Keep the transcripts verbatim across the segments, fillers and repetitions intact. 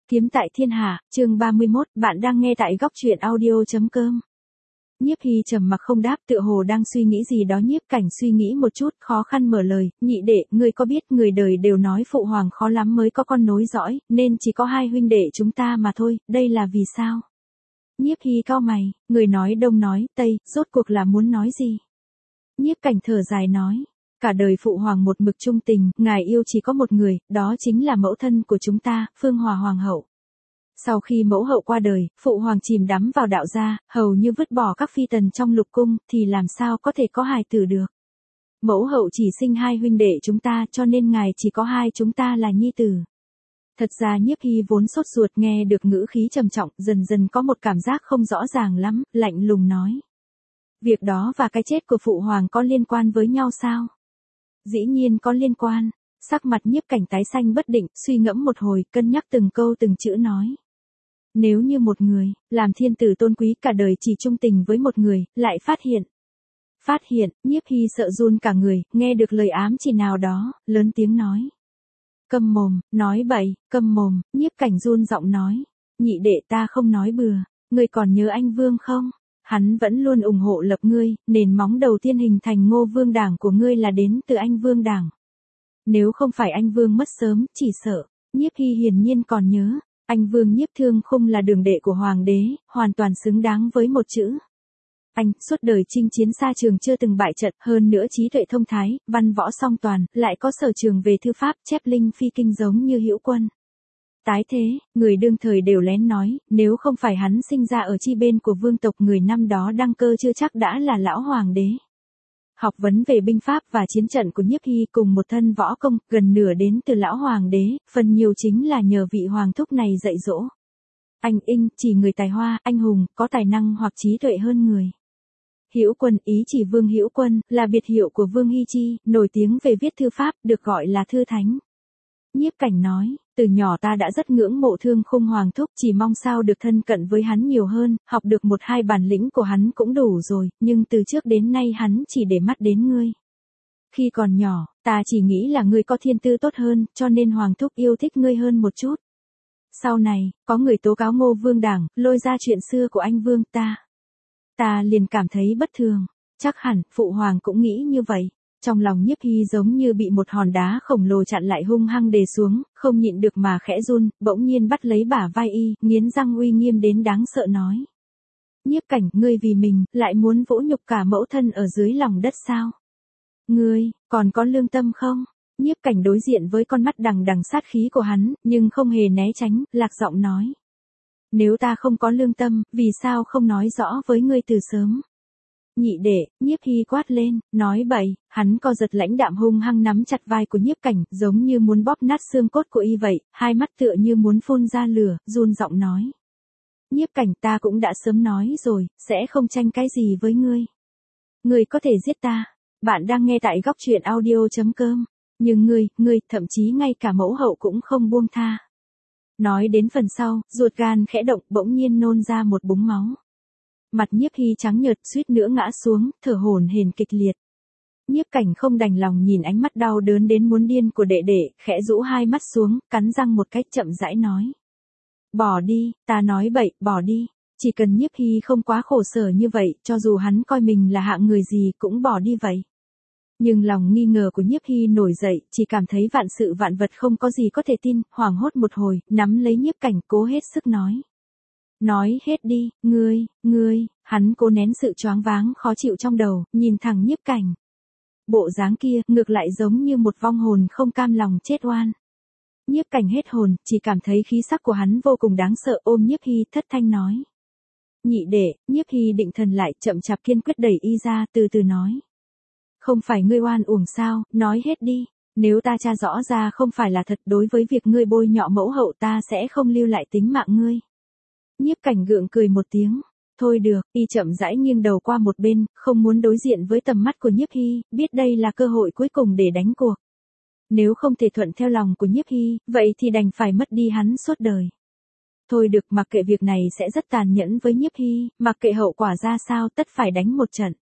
Kiếm tại thiên hạ, chương ba mươi mốt, bạn đang nghe tại góc truyện audio.com. Nhiếp Hy trầm mặc không đáp, tựa hồ đang suy nghĩ gì đó. Nhiếp Cảnh suy nghĩ một chút, khó khăn mở lời, nhị đệ, ngươi có biết người đời đều nói phụ hoàng khó lắm mới có con nối dõi, nên chỉ có hai huynh đệ chúng ta mà thôi, đây là vì sao? Nhiếp Hy cau mày, người nói đông nói tây, rốt cuộc là muốn nói gì? Nhiếp Cảnh thở dài nói, cả đời phụ hoàng một mực trung tình, ngài yêu chỉ có một người, đó chính là mẫu thân của chúng ta, Phương Hòa hoàng hậu. Sau khi mẫu hậu qua đời, phụ hoàng chìm đắm vào đạo gia, hầu như vứt bỏ các phi tần trong lục cung, thì làm sao có thể có hài tử được. Mẫu hậu chỉ sinh hai huynh đệ chúng ta, cho nên ngài chỉ có hai chúng ta là nhi tử. Thật ra Nhiếp Hy vốn sốt ruột, nghe được ngữ khí trầm trọng, dần dần có một cảm giác không rõ ràng lắm, lạnh lùng nói. Việc đó và cái chết của phụ hoàng có liên quan với nhau sao? Dĩ nhiên có liên quan. Sắc mặt Nhiếp Cảnh tái xanh bất định, suy ngẫm một hồi, cân nhắc từng câu từng chữ nói. Nếu như một người, làm thiên tử tôn quý cả đời chỉ trung tình với một người, lại phát hiện. Phát hiện, Nhiếp Hy sợ run cả người, nghe được lời ám chỉ nào đó, lớn tiếng nói. Câm mồm, nói bậy, câm mồm, Nhiếp Cảnh run giọng nói. Nhị đệ ta không nói bừa, ngươi còn nhớ anh Vương không? Hắn vẫn luôn ủng hộ lập ngươi, nền móng đầu tiên hình thành Ngô Vương đảng của ngươi là đến từ anh Vương đảng. Nếu không phải anh Vương mất sớm, chỉ sợ, Nhiếp Hy hiển nhiên còn nhớ, anh Vương Nhiếp Thương Khung là đường đệ của hoàng đế, hoàn toàn xứng đáng với một chữ. Anh, suốt đời chinh chiến xa trường chưa từng bại trận, hơn nữa trí tuệ thông thái, văn võ song toàn, lại có sở trường về thư pháp, chép linh phi kinh giống như Hữu Quân. Tái thế, người đương thời đều lén nói, nếu không phải hắn sinh ra ở chi bên của vương tộc người năm đó đăng cơ chưa chắc đã là lão hoàng đế. Học vấn về binh pháp và chiến trận của Nhiếp Hy cùng một thân võ công, gần nửa đến từ lão hoàng đế, phần nhiều chính là nhờ vị hoàng thúc này dạy dỗ. Anh Inh, chỉ người tài hoa, anh hùng, có tài năng hoặc trí tuệ hơn người. Hữu Quân, ý chỉ Vương Hữu Quân, là biệt hiệu của Vương Hy Chi, nổi tiếng về viết thư pháp, được gọi là thư thánh. Nhiếp Cảnh nói, từ nhỏ ta đã rất ngưỡng mộ Thương Khung hoàng thúc, chỉ mong sao được thân cận với hắn nhiều hơn, học được một hai bản lĩnh của hắn cũng đủ rồi, nhưng từ trước đến nay hắn chỉ để mắt đến ngươi. Khi còn nhỏ, ta chỉ nghĩ là ngươi có thiên tư tốt hơn, cho nên hoàng thúc yêu thích ngươi hơn một chút. Sau này, có người tố cáo Ngô Vương đảng, lôi ra chuyện xưa của anh Vương ta. Ta liền cảm thấy bất thường, chắc hẳn, phụ hoàng cũng nghĩ như vậy. Trong lòng Nhiếp Hy giống như bị một hòn đá khổng lồ chặn lại hung hăng đè xuống, không nhịn được mà khẽ run, bỗng nhiên bắt lấy bả vai y, nghiến răng uy nghiêm đến đáng sợ nói. Nhiếp Cảnh, ngươi vì mình, lại muốn vỗ nhục cả mẫu thân ở dưới lòng đất sao? Ngươi, còn có lương tâm không? Nhiếp Cảnh đối diện với con mắt đằng đằng sát khí của hắn, nhưng không hề né tránh, lạc giọng nói. Nếu ta không có lương tâm, vì sao không nói rõ với ngươi từ sớm? Nhị đệ, Nhiếp Hy quát lên, nói bậy, hắn co giật lãnh đạm hung hăng nắm chặt vai của Nhiếp Cảnh, giống như muốn bóp nát xương cốt của y vậy, hai mắt tựa như muốn phun ra lửa, run giọng nói. Nhiếp Cảnh, ta cũng đã sớm nói rồi, sẽ không tranh cái gì với ngươi. Ngươi có thể giết ta. Bạn đang nghe tại góc truyện audio.com. Nhưng ngươi, ngươi, thậm chí ngay cả mẫu hậu cũng không buông tha. Nói đến phần sau, ruột gan khẽ động, bỗng nhiên nôn ra một búng máu. Mặt Nhiếp Hy trắng nhợt, suýt nữa ngã xuống, thở hổn hển kịch liệt. Nhiếp Cảnh không đành lòng nhìn ánh mắt đau đớn đến muốn điên của đệ đệ, khẽ rũ hai mắt xuống, cắn răng một cách chậm rãi nói. Bỏ đi, ta nói bậy, bỏ đi. Chỉ cần Nhiếp Hy không quá khổ sở như vậy, cho dù hắn coi mình là hạng người gì cũng bỏ đi vậy. Nhưng lòng nghi ngờ của Nhiếp Hy nổi dậy, chỉ cảm thấy vạn sự vạn vật không có gì có thể tin, hoảng hốt một hồi, nắm lấy Nhiếp Cảnh cố hết sức nói. Nói hết đi, ngươi, ngươi, hắn cố nén sự choáng váng khó chịu trong đầu, nhìn thẳng Nhiếp Cảnh. Bộ dáng kia, ngược lại giống như một vong hồn không cam lòng chết oan. Nhiếp Cảnh hết hồn, chỉ cảm thấy khí sắc của hắn vô cùng đáng sợ, ôm Nhiếp Hy thất thanh nói. Nhị đệ, Nhiếp Hy định thần lại, chậm chạp kiên quyết đẩy y ra, từ từ nói. Không phải ngươi oan uổng sao, nói hết đi, nếu ta tra rõ ra không phải là thật, đối với việc ngươi bôi nhọ mẫu hậu ta sẽ không lưu lại tính mạng ngươi. Nhiếp Cảnh gượng cười một tiếng. Thôi được, y chậm rãi nghiêng đầu qua một bên, không muốn đối diện với tầm mắt của Nhiếp Hy, biết đây là cơ hội cuối cùng để đánh cuộc. Nếu không thể thuận theo lòng của Nhiếp Hy, vậy thì đành phải mất đi hắn suốt đời. Thôi được, mặc kệ việc này sẽ rất tàn nhẫn với Nhiếp Hy, mặc kệ hậu quả ra sao tất phải đánh một trận.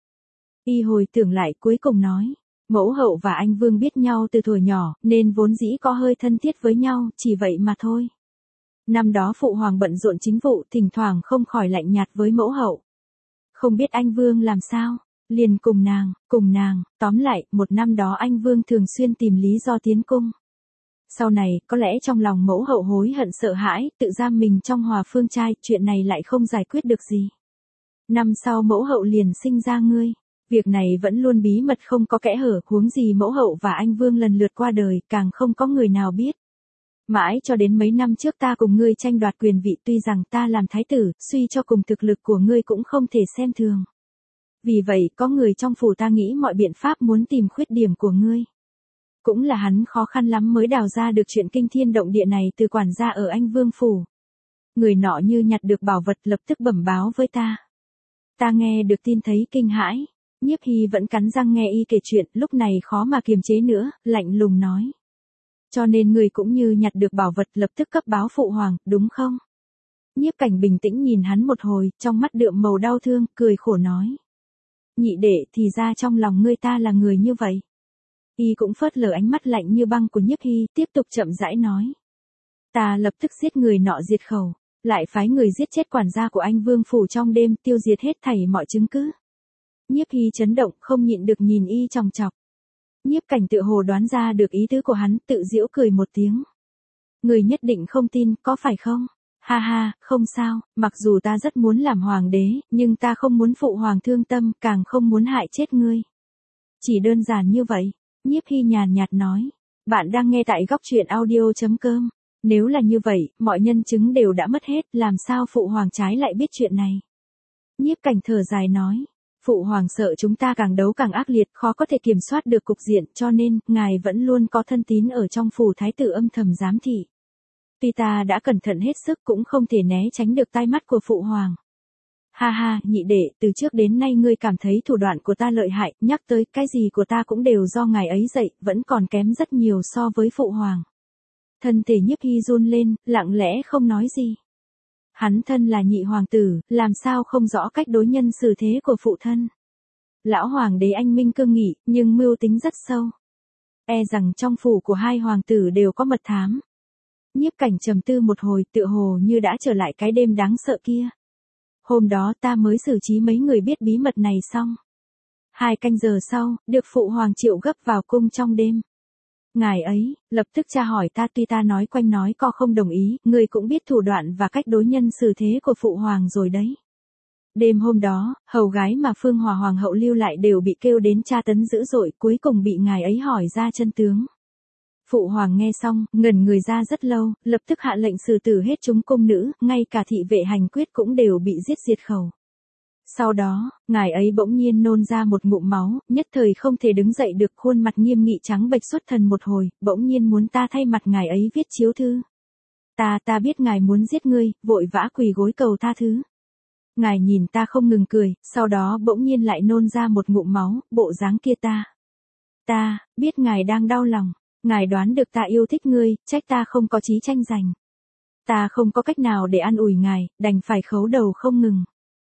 Y hồi tưởng lại cuối cùng nói, mẫu hậu và anh Vương biết nhau từ thuở nhỏ, nên vốn dĩ có hơi thân thiết với nhau, chỉ vậy mà thôi. Năm đó phụ hoàng bận rộn chính vụ, thỉnh thoảng không khỏi lạnh nhạt với mẫu hậu. Không biết anh Vương làm sao, liền cùng nàng, cùng nàng, tóm lại, một năm đó anh Vương thường xuyên tìm lý do tiến cung. Sau này, có lẽ trong lòng mẫu hậu hối hận sợ hãi, tự giam mình trong Hòa Phương trai, chuyện này lại không giải quyết được gì. Năm sau mẫu hậu liền sinh ra ngươi. Việc này vẫn luôn bí mật không có kẽ hở, huống gì mẫu hậu và anh Vương lần lượt qua đời, càng không có người nào biết. Mãi cho đến mấy năm trước ta cùng ngươi tranh đoạt quyền vị, tuy rằng ta làm thái tử, suy cho cùng thực lực của ngươi cũng không thể xem thường. Vì vậy, có người trong phủ ta nghĩ mọi biện pháp muốn tìm khuyết điểm của ngươi. Cũng là hắn khó khăn lắm mới đào ra được chuyện kinh thiên động địa này từ quản gia ở anh Vương phủ. Người nọ như nhặt được bảo vật lập tức bẩm báo với ta. Ta nghe được tin thấy kinh hãi. Nhiếp Hy vẫn cắn răng nghe y kể chuyện, lúc này khó mà kiềm chế nữa, lạnh lùng nói. Cho nên người cũng như nhặt được bảo vật lập tức cấp báo phụ hoàng, đúng không? Nhiếp Cảnh bình tĩnh nhìn hắn một hồi, trong mắt đượm màu đau thương, cười khổ nói. Nhị đệ, thì ra trong lòng ngươi ta là người như vậy. Y cũng phớt lờ ánh mắt lạnh như băng của Nhiếp Hy, tiếp tục chậm rãi nói. Ta lập tức giết người nọ diệt khẩu, lại phái người giết chết quản gia của anh Vương phủ trong đêm, tiêu diệt hết thảy mọi chứng cứ. Nhiếp Hy chấn động, không nhịn được nhìn y chòng chọc. Nhiếp Cảnh tự hồ đoán ra được ý tứ của hắn, tự giễu cười một tiếng. Người nhất định không tin, có phải không? Ha ha, không sao, mặc dù ta rất muốn làm hoàng đế, nhưng ta không muốn phụ hoàng thương tâm, càng không muốn hại chết ngươi. Chỉ đơn giản như vậy. Nhiếp Hy nhàn nhạt nói. Bạn đang nghe tại góc truyện audio chấm com. Nếu là như vậy, mọi nhân chứng đều đã mất hết, làm sao phụ hoàng trái lại biết chuyện này? Nhiếp Cảnh thở dài nói. Phụ hoàng sợ chúng ta càng đấu càng ác liệt, khó có thể kiểm soát được cục diện, cho nên, ngài vẫn luôn có thân tín ở trong phủ thái tử âm thầm giám thị. Tuy ta đã cẩn thận hết sức cũng không thể né tránh được tai mắt của phụ hoàng. Ha ha, nhị đệ, từ trước đến nay ngươi cảm thấy thủ đoạn của ta lợi hại, nhắc tới cái gì của ta cũng đều do ngài ấy dạy, vẫn còn kém rất nhiều so với phụ hoàng. Thân thể Nhiếp Hy run lên, lặng lẽ không nói gì. Hắn thân là nhị hoàng tử, làm sao không rõ cách đối nhân xử thế của phụ thân. Lão hoàng đế anh minh cương nghị, nhưng mưu tính rất sâu. E rằng trong phủ của hai hoàng tử đều có mật thám. Nhiếp Cảnh trầm tư một hồi, tựa hồ như đã trở lại cái đêm đáng sợ kia. Hôm đó ta mới xử trí mấy người biết bí mật này xong. Hai canh giờ sau, được phụ hoàng triệu gấp vào cung trong đêm. Ngài ấy, lập tức tra hỏi ta, tuy ta nói quanh nói co không đồng ý, người cũng biết thủ đoạn và cách đối nhân xử thế của phụ hoàng rồi đấy. Đêm hôm đó, hầu gái mà Phương Hòa hoàng hậu lưu lại đều bị kêu đến tra tấn dữ dội, cuối cùng bị ngài ấy hỏi ra chân tướng. Phụ hoàng nghe xong, ngẩn người ra rất lâu, lập tức hạ lệnh xử tử hết chúng cung nữ, ngay cả thị vệ hành quyết cũng đều bị giết diệt khẩu. Sau đó, ngài ấy bỗng nhiên nôn ra một ngụm máu, nhất thời không thể đứng dậy được, khuôn mặt nghiêm nghị trắng bệch xuất thần một hồi, bỗng nhiên muốn ta thay mặt ngài ấy viết chiếu thư. Ta, ta biết ngài muốn giết ngươi, vội vã quỳ gối cầu tha thứ. Ngài nhìn ta không ngừng cười, sau đó bỗng nhiên lại nôn ra một ngụm máu, bộ dáng kia ta. Ta, biết ngài đang đau lòng, ngài đoán được ta yêu thích ngươi, trách ta không có chí tranh giành. Ta không có cách nào để an ủi ngài, đành phải khấu đầu không ngừng.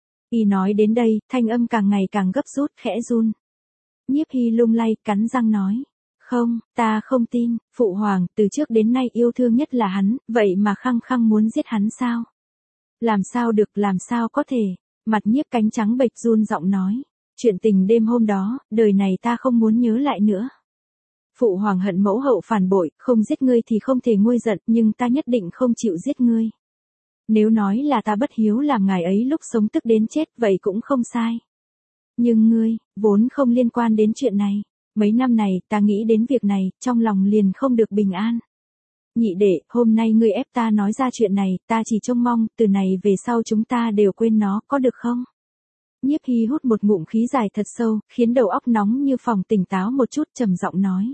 Y nói đến đây, thanh âm càng ngày càng gấp rút, khẽ run. Nhiếp Hy lung lay, cắn răng nói. Không, ta không tin, phụ hoàng, từ trước đến nay yêu thương nhất là hắn, vậy mà khăng khăng muốn giết hắn sao? Làm sao được, làm sao có thể? Mặt Nhiếp cánh trắng bệch run giọng nói. Chuyện tình đêm hôm đó, đời này ta không muốn nhớ lại nữa. Phụ hoàng hận mẫu hậu phản bội, không giết ngươi thì không thể nguôi giận, nhưng ta nhất định không chịu giết ngươi. Nếu nói là ta bất hiếu làm ngài ấy lúc sống tức đến chết, vậy cũng không sai. Nhưng ngươi, vốn không liên quan đến chuyện này. Mấy năm này, ta nghĩ đến việc này, trong lòng liền không được bình an. Nhị đệ, hôm nay ngươi ép ta nói ra chuyện này, ta chỉ trông mong, từ này về sau chúng ta đều quên nó, có được không? Nhiếp Hy hút một ngụm khí dài thật sâu, khiến đầu óc nóng như phòng tỉnh táo một chút, trầm giọng nói.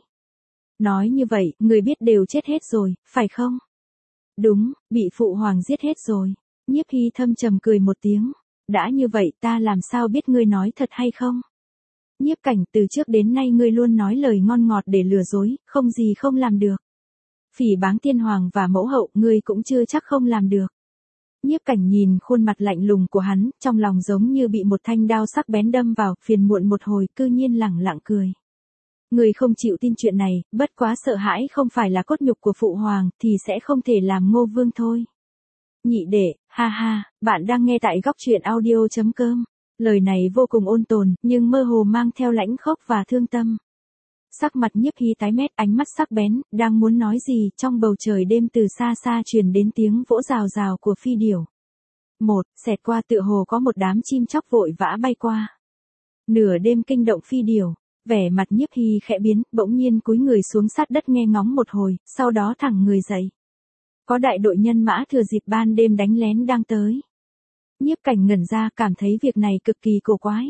Nói như vậy, người biết đều chết hết rồi, phải không? Đúng, bị phụ hoàng giết hết rồi. Nhiếp Hy thâm trầm cười một tiếng. Đã như vậy ta làm sao biết ngươi nói thật hay không? Nhiếp Cảnh, từ trước đến nay ngươi luôn nói lời ngon ngọt để lừa dối, không gì không làm được. Phỉ báng tiên hoàng và mẫu hậu, ngươi cũng chưa chắc không làm được. Nhiếp Cảnh nhìn khuôn mặt lạnh lùng của hắn, trong lòng giống như bị một thanh đao sắc bén đâm vào, phiền muộn một hồi, cư nhiên lẳng lặng cười. Người không chịu tin chuyện này, bất quá sợ hãi không phải là cốt nhục của phụ hoàng, thì sẽ không thể làm Ngô Vương thôi. Nhị đệ, ha ha, bạn đang nghe tại góc truyện audio.com. Lời này vô cùng ôn tồn, nhưng mơ hồ mang theo lãnh khốc và thương tâm. Sắc mặt Nhiếp Hy tái mét, ánh mắt sắc bén, đang muốn nói gì, trong bầu trời đêm từ xa xa truyền đến tiếng vỗ rào rào của phi điểu. Một, xẹt qua tựa hồ có một đám chim chóc vội vã bay qua. Nửa đêm kinh động phi điểu, vẻ mặt Nhiếp Hy khẽ biến, bỗng nhiên cúi người xuống sát đất nghe ngóng một hồi, sau đó thẳng người dậy. Có đại đội nhân mã thừa dịp ban đêm đánh lén đang tới. Nhiếp Cảnh ngẩn ra, cảm thấy việc này cực kỳ cổ quái.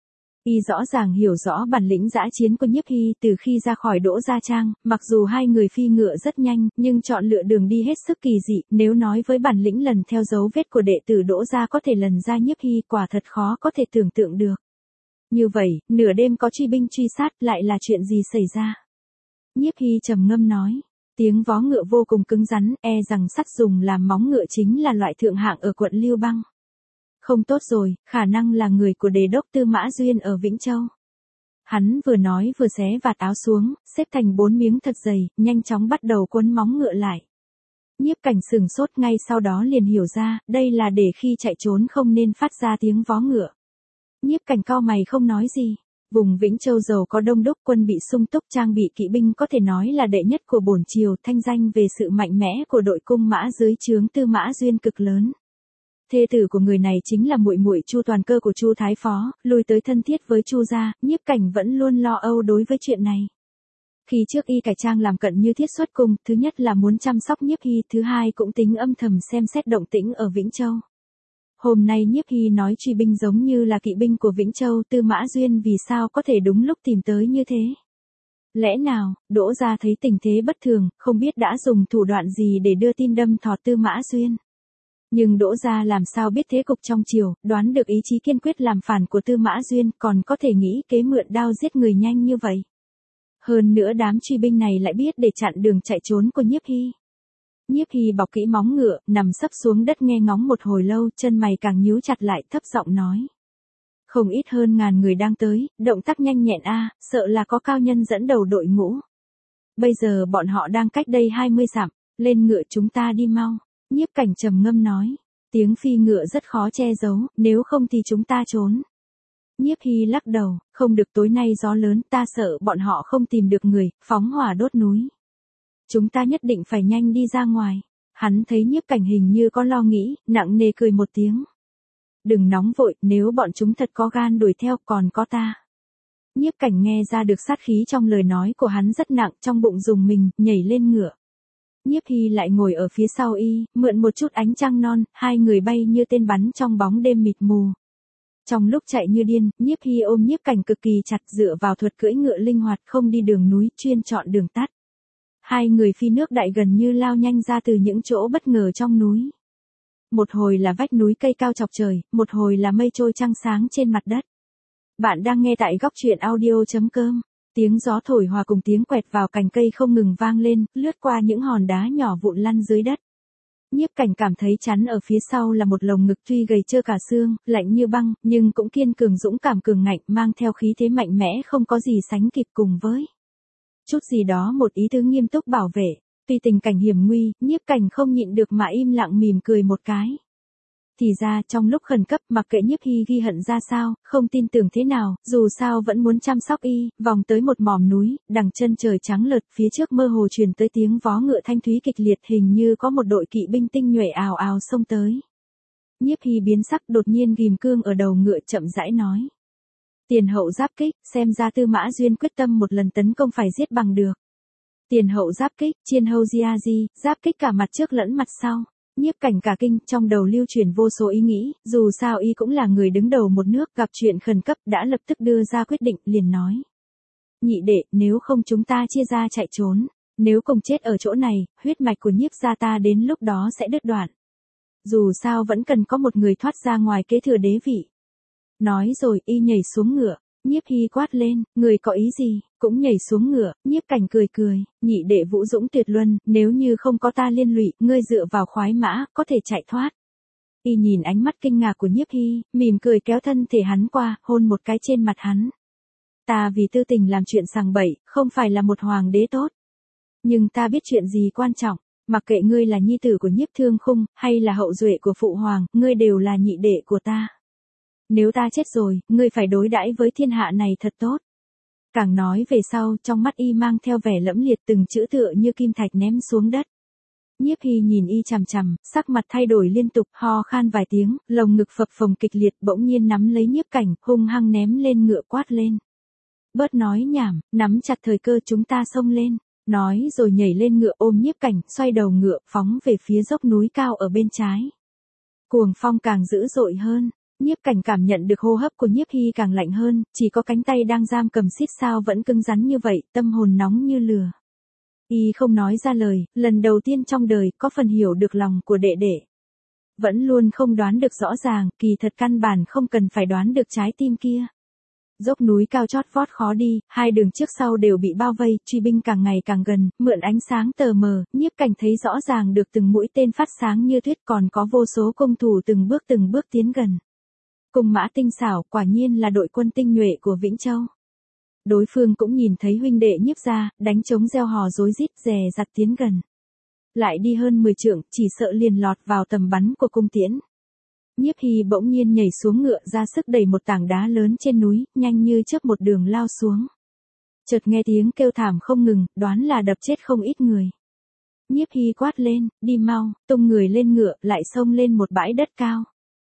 Y rõ ràng hiểu rõ bản lĩnh dã chiến của Nhiếp Hy từ khi ra khỏi Đỗ Gia Trang, mặc dù hai người phi ngựa rất nhanh, nhưng chọn lựa đường đi hết sức kỳ dị, nếu nói với bản lĩnh lần theo dấu vết của đệ tử Đỗ Gia có thể lần ra Nhiếp Hy, quả thật khó có thể tưởng tượng được. Như vậy, nửa đêm có truy binh truy sát, lại là chuyện gì xảy ra? Nhiếp Hy trầm ngâm nói. Tiếng vó ngựa vô cùng cứng rắn, e rằng sắt dùng làm móng ngựa chính là loại thượng hạng ở quận Liêu Bang. Không tốt rồi, khả năng là người của đề đốc Tư Mã Duyên ở Vĩnh Châu. Hắn vừa nói vừa xé vạt áo xuống, xếp thành bốn miếng thật dày, nhanh chóng bắt đầu quấn móng ngựa lại. Nhiếp Cảnh sừng sốt, ngay sau đó liền hiểu ra, đây là để khi chạy trốn không nên phát ra tiếng vó ngựa. Nhiếp Cảnh cau mày không nói gì. Vùng Vĩnh Châu giàu có đông đúc, quân bị sung túc, trang bị kỵ binh có thể nói là đệ nhất của bổn triều, thanh danh về sự mạnh mẽ của đội cung mã dưới trướng Tư Mã Duyên cực lớn. Thê tử của người này chính là muội muội Chu Toàn Cơ của Chu Thái Phó, lui tới thân thiết với Chu gia, Nhiếp Cảnh vẫn luôn lo âu đối với chuyện này. Khi trước y cải trang làm cận như thiết xuất cung, thứ nhất là muốn chăm sóc Nhiếp Hy, thứ hai cũng tính âm thầm xem xét động tĩnh ở Vĩnh Châu. Hôm nay Nhiếp Hy nói truy binh giống như là kỵ binh của Vĩnh Châu, Tư Mã Duyên vì sao có thể đúng lúc tìm tới như thế? Lẽ nào, Đỗ Gia thấy tình thế bất thường, không biết đã dùng thủ đoạn gì để đưa tin đâm thọt Tư Mã Duyên? Nhưng Đỗ Gia làm sao biết thế cục trong triều, đoán được ý chí kiên quyết làm phản của Tư Mã Duyên, còn có thể nghĩ kế mượn đao giết người nhanh như vậy? Hơn nữa đám truy binh này lại biết để chặn đường chạy trốn của Nhiếp Hy. Nhiếp Hy bọc kỹ móng ngựa, nằm sấp xuống đất nghe ngóng một hồi lâu, chân mày càng nhíu chặt lại, thấp giọng nói. Không ít hơn ngàn người đang tới, động tác nhanh nhẹn a, sợ là có cao nhân dẫn đầu đội ngũ. Bây giờ bọn họ đang cách đây hai mươi dặm, lên ngựa chúng ta đi mau. Nhiếp Cảnh trầm ngâm nói. Tiếng phi ngựa rất khó che giấu, nếu không thì chúng ta trốn. Nhiếp Hy lắc đầu, không được, tối nay gió lớn, ta sợ bọn họ không tìm được người, phóng hỏa đốt núi. Chúng ta nhất định phải nhanh đi ra ngoài. Hắn thấy Nhiếp Cảnh hình như có lo nghĩ, nặng nề cười một tiếng. Đừng nóng vội, nếu bọn chúng thật có gan đuổi theo, còn có ta. Nhiếp Cảnh nghe ra được sát khí trong lời nói của hắn rất nặng, trong bụng rùng mình, nhảy lên ngựa. Nhiếp Hy lại ngồi ở phía sau y, mượn một chút ánh trăng non, hai người bay như tên bắn trong bóng đêm mịt mù. Trong lúc chạy như điên, Nhiếp Hy ôm Nhiếp Cảnh cực kỳ chặt, dựa vào thuật cưỡi ngựa linh hoạt, không đi đường núi, chuyên chọn đường tắt. Hai người phi nước đại gần như lao nhanh ra từ những chỗ bất ngờ trong núi. Một hồi là vách núi cây cao chọc trời, một hồi là mây trôi trăng sáng trên mặt đất. Bạn đang nghe tại góc truyện audio.com. Tiếng gió thổi hòa cùng tiếng quẹt vào cành cây không ngừng vang lên, lướt qua những hòn đá nhỏ vụn lăn dưới đất. Nhiếp Cảnh cảm thấy chắn ở phía sau là một lồng ngực tuy gầy trơ cả xương, lạnh như băng, nhưng cũng kiên cường dũng cảm cường ngạnh, mang theo khí thế mạnh mẽ không có gì sánh kịp, cùng với chút gì đó một ý tứ nghiêm túc bảo vệ. Tuy tình cảnh hiểm nguy, Nhiếp Cảnh không nhịn được mà im lặng mỉm cười một cái. Thì ra trong lúc khẩn cấp, mặc kệ Nhiếp Hy ghi hận ra sao, không tin tưởng thế nào, dù sao vẫn muốn chăm sóc y, vòng tới một mỏm núi, đằng chân trời trắng lợt, phía trước mơ hồ truyền tới tiếng vó ngựa thanh thúy kịch liệt, hình như có một đội kỵ binh tinh nhuệ ào ào xông tới. Nhiếp Hy biến sắc, đột nhiên ghim cương ở đầu ngựa, chậm rãi nói. Tiền hậu giáp kích, xem ra Tư Mã Duyên quyết tâm một lần tấn công phải giết bằng được. Tiền hậu giáp kích, chiên hâu gia di, giáp kích cả mặt trước lẫn mặt sau. Nhiếp Cảnh cả kinh, trong đầu lưu truyền vô số ý nghĩ, dù sao y cũng là người đứng đầu một nước, gặp chuyện khẩn cấp đã lập tức đưa ra quyết định, liền nói. Nhị đệ, nếu không chúng ta chia ra chạy trốn, nếu cùng chết ở chỗ này, huyết mạch của Nhiếp gia ta đến lúc đó sẽ đứt đoạn. Dù sao vẫn cần có một người thoát ra ngoài kế thừa đế vị. Nói rồi y nhảy xuống ngựa. Nhiếp Hy quát lên, người có ý gì, cũng nhảy xuống ngựa. Nhiếp Cảnh cười cười, nhị đệ vũ dũng tuyệt luân, nếu như không có ta liên lụy, ngươi dựa vào khoái mã, có thể chạy thoát. Y nhìn ánh mắt kinh ngạc của Nhiếp Hy, mỉm cười kéo thân thể hắn qua, hôn một cái trên mặt hắn. Ta vì tư tình làm chuyện sằng bậy, không phải là một hoàng đế tốt. Nhưng ta biết chuyện gì quan trọng, Mặc kệ ngươi là nhi tử của Nhiếp Thương Khung, hay là hậu duệ của Phụ Hoàng, ngươi đều là nhị đệ của ta. Nếu ta chết rồi, ngươi phải đối đãi với thiên hạ này thật tốt. Càng nói về sau, trong mắt y mang theo vẻ lẫm liệt, từng chữ tựa như kim thạch ném xuống đất. Nhiếp Hy nhìn y chằm chằm, sắc mặt thay đổi liên tục, ho khan vài tiếng, lồng ngực phập phồng kịch liệt, bỗng nhiên nắm lấy Nhiếp Cảnh, hung hăng ném lên ngựa quát lên. Bớt nói nhảm, nắm chặt thời cơ chúng ta xông lên. Nói rồi nhảy lên ngựa ôm Nhiếp Cảnh, xoay đầu ngựa, phóng về phía dốc núi cao ở bên trái. Cuồng phong càng dữ dội hơn. Nhiếp Cảnh cảm nhận được hô hấp của Nhiếp Hy càng lạnh hơn, chỉ có cánh tay đang giam cầm xít sao vẫn cứng rắn như vậy, tâm hồn nóng như lửa. Y không nói ra lời, lần đầu tiên trong đời có phần hiểu được lòng của đệ đệ. Vẫn luôn không đoán được rõ ràng, kỳ thật căn bản không cần phải đoán được trái tim kia. Dốc núi cao chót vót khó đi, hai đường trước sau đều bị bao vây, truy binh càng ngày càng gần, mượn ánh sáng tờ mờ, Nhiếp Cảnh thấy rõ ràng được từng mũi tên phát sáng như tuyết, còn có vô số cung thủ từng bước từng bước tiến gần. Cùng mã tinh xảo, quả nhiên là đội quân tinh nhuệ của Vĩnh Châu. Đối phương cũng nhìn thấy huynh đệ Nhiếp gia, đánh trống reo hò rối rít, dè dặt tiến gần. Lại đi hơn mười trượng, chỉ sợ liền lọt vào tầm bắn của cung tiễn. Nhiếp Hy bỗng nhiên nhảy xuống ngựa, ra sức đẩy một tảng đá lớn trên núi, nhanh như chớp một đường lao xuống. Chợt nghe tiếng kêu thảm không ngừng, đoán là đập chết không ít người. Nhiếp Hy quát lên, đi mau, tung người lên ngựa, lại xông lên một bãi đất cao.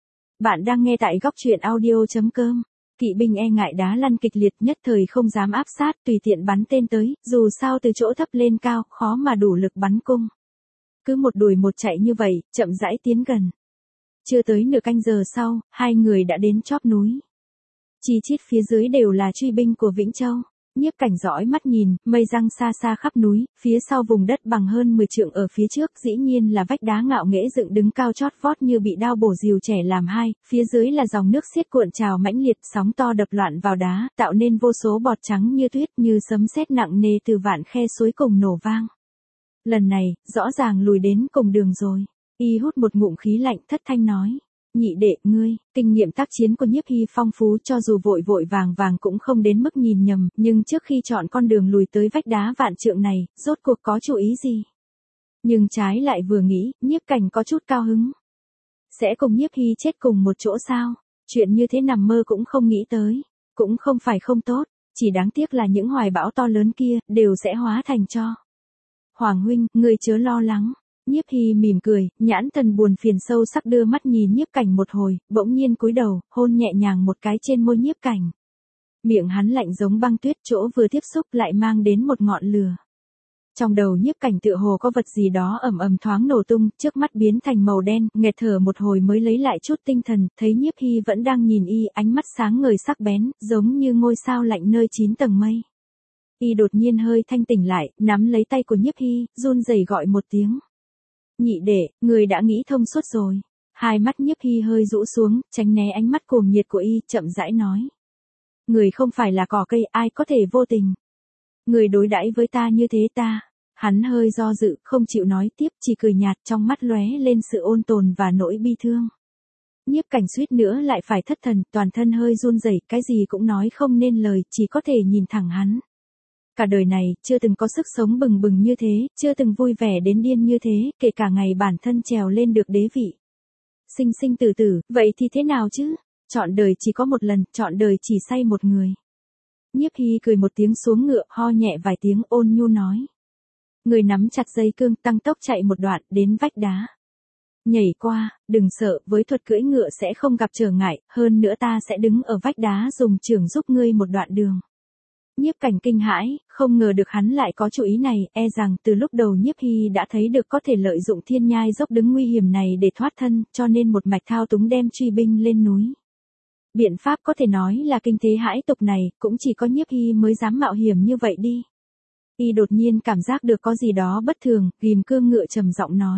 Bạn đang nghe tại góc truyện audio chấm com. Kỵ binh e ngại đá lăn kịch liệt, nhất thời không dám áp sát, tùy tiện bắn tên tới, dù sao từ chỗ thấp lên cao, khó mà đủ lực bắn cung. Cứ một đuổi một chạy như vậy, chậm rãi tiến gần. Chưa tới nửa canh giờ sau, hai người đã đến chóp núi. Chi chít phía dưới đều là truy binh của Vĩnh Châu. Nhiếp Cảnh dõi mắt nhìn, mây răng xa xa khắp núi, phía sau vùng đất bằng hơn mười trượng ở phía trước dĩ nhiên là vách đá ngạo nghễ dựng đứng cao chót vót như bị đao bổ rìu trẻ làm hai, phía dưới là dòng nước xiết cuộn trào mãnh liệt, sóng to đập loạn vào đá, tạo nên vô số bọt trắng như tuyết, như sấm sét nặng nề từ vạn khe suối cùng nổ vang. Lần này, rõ ràng lùi đến cùng đường rồi. Y hút một ngụm khí lạnh, thất thanh nói. Nhị đệ, ngươi, kinh nghiệm tác chiến của Nhiếp Hy phong phú, cho dù vội vội vàng vàng cũng không đến mức nhìn nhầm, nhưng trước khi chọn con đường lùi tới vách đá vạn trượng này, rốt cuộc có chủ ý gì? Nhưng trái lại vừa nghĩ, Nhiếp Cảnh có chút cao hứng. Sẽ cùng Nhiếp Hy chết cùng một chỗ sao? Chuyện như thế nằm mơ cũng không nghĩ tới. Cũng không phải không tốt, chỉ đáng tiếc là những hoài bão to lớn kia, đều sẽ hóa thành tro. Hoàng huynh, ngươi chớ lo lắng. Nhiếp Hy mỉm cười, nhãn thần buồn phiền sâu sắc đưa mắt nhìn Nhiếp Cảnh một hồi, bỗng nhiên cúi đầu, hôn nhẹ nhàng một cái trên môi Nhiếp Cảnh. Miệng hắn lạnh giống băng tuyết, chỗ vừa tiếp xúc lại mang đến một ngọn lửa. Trong đầu Nhiếp Cảnh tựa hồ có vật gì đó ầm ầm thoáng nổ tung, trước mắt biến thành màu đen, nghẹt thở một hồi mới lấy lại chút tinh thần, thấy Nhiếp Hy vẫn đang nhìn y, ánh mắt sáng ngời sắc bén, giống như ngôi sao lạnh nơi chín tầng mây. Y đột nhiên hơi thanh tỉnh lại, nắm lấy tay của Nhiếp Hy, run rẩy gọi một tiếng. Nhị đệ, người đã nghĩ thông suốt rồi. Hai mắt Nhiếp Hy hơi rũ xuống, tránh né ánh mắt cuồng nhiệt của y, chậm rãi nói. Người không phải là cỏ cây, ai có thể vô tình. Người đối đãi với ta như thế ta. Hắn hơi do dự, không chịu nói tiếp, chỉ cười nhạt, trong mắt lóe lên sự ôn tồn và nỗi bi thương. Nhiếp Cảnh suýt nữa lại phải thất thần, toàn thân hơi run rẩy, cái gì cũng nói không nên lời, chỉ có thể nhìn thẳng hắn. Cả đời này, chưa từng có sức sống bừng bừng như thế, chưa từng vui vẻ đến điên như thế, kể cả ngày bản thân trèo lên được đế vị. Sinh sinh tử tử, vậy thì thế nào chứ? Chọn đời chỉ có một lần, chọn đời chỉ say một người. Nhiếp Hy cười một tiếng xuống ngựa, ho nhẹ vài tiếng, ôn nhu nói. Người nắm chặt dây cương, tăng tốc chạy một đoạn, đến vách đá. Nhảy qua, đừng sợ, với thuật cưỡi ngựa sẽ không gặp trở ngại, hơn nữa ta sẽ đứng ở vách đá dùng chưởng giúp ngươi một đoạn đường. Nhiếp Cảnh kinh hãi, không ngờ được hắn lại có chủ ý này, e rằng từ lúc đầu Nhiếp Hy đã thấy được có thể lợi dụng thiên nhai dốc đứng nguy hiểm này để thoát thân, cho nên một mạch thao túng đem truy binh lên núi. Biện pháp có thể nói là kinh thế hãi tục này, cũng chỉ có Nhiếp Hy mới dám mạo hiểm như vậy đi. Y đột nhiên cảm giác được có gì đó bất thường, ghim cương ngựa trầm giọng nói.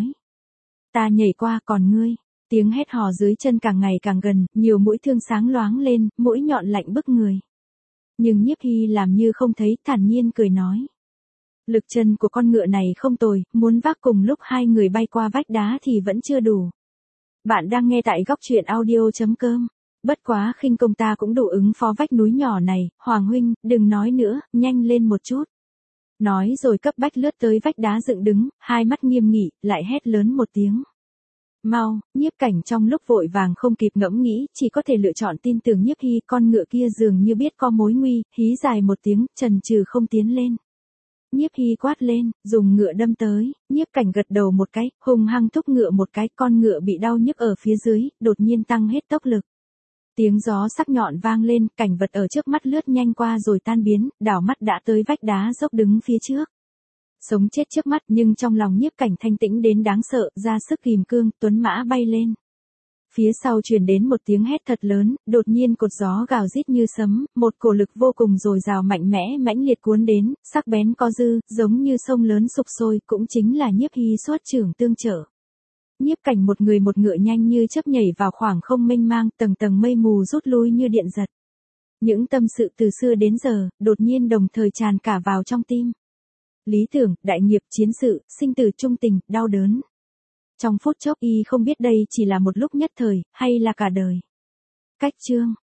Ta nhảy qua, còn ngươi. Tiếng hét hò dưới chân càng ngày càng gần, nhiều mũi thương sáng loáng lên, mũi nhọn lạnh bức người. Nhưng Nhiếp Hy làm như không thấy, thản nhiên cười nói. Lực chân của con ngựa này không tồi, muốn vác cùng lúc hai người bay qua vách đá thì vẫn chưa đủ. Bạn đang nghe tại góc truyện audio chấm com. Bất quá khinh công ta cũng đủ ứng phó vách núi nhỏ này, Hoàng huynh, đừng nói nữa, nhanh lên một chút. Nói rồi cấp bách lướt tới vách đá dựng đứng, hai mắt nghiêm nghị, lại hét lớn một tiếng. Mau, Nhiếp Cảnh trong lúc vội vàng không kịp ngẫm nghĩ, chỉ có thể lựa chọn tin tưởng Nhiếp Hy, con ngựa kia dường như biết có mối nguy, hí dài một tiếng, chần chừ không tiến lên. Nhiếp Hy quát lên, dùng ngựa đâm tới, Nhiếp Cảnh gật đầu một cái, hung hăng thúc ngựa một cái, con ngựa bị đau nhức ở phía dưới, đột nhiên tăng hết tốc lực. Tiếng gió sắc nhọn vang lên, cảnh vật ở trước mắt lướt nhanh qua rồi tan biến, đảo mắt đã tới vách đá dốc đứng phía trước. Sống chết trước mắt nhưng trong lòng Nhiếp Cảnh thanh tĩnh đến đáng sợ, ra sức kìm cương, tuấn mã bay lên. Phía sau truyền đến một tiếng hét thật lớn, đột nhiên cột gió gào rít như sấm, một cổ lực vô cùng dồi dào mạnh mẽ mãnh liệt cuốn đến, sắc bén có dư, giống như sông lớn sục sôi, cũng chính là Nhiếp Hy xuất trưởng tương trợ. Nhiếp Cảnh một người một ngựa nhanh như chớp nhảy vào khoảng không mênh mang, tầng tầng mây mù rút lui như điện giật. Những tâm sự từ xưa đến giờ, đột nhiên đồng thời tràn cả vào trong tim. Lý tưởng, đại nghiệp, chiến sự, sinh tử trung tình, đau đớn. Trong phút chốc y không biết đây chỉ là một lúc nhất thời, hay là cả đời. Cách chương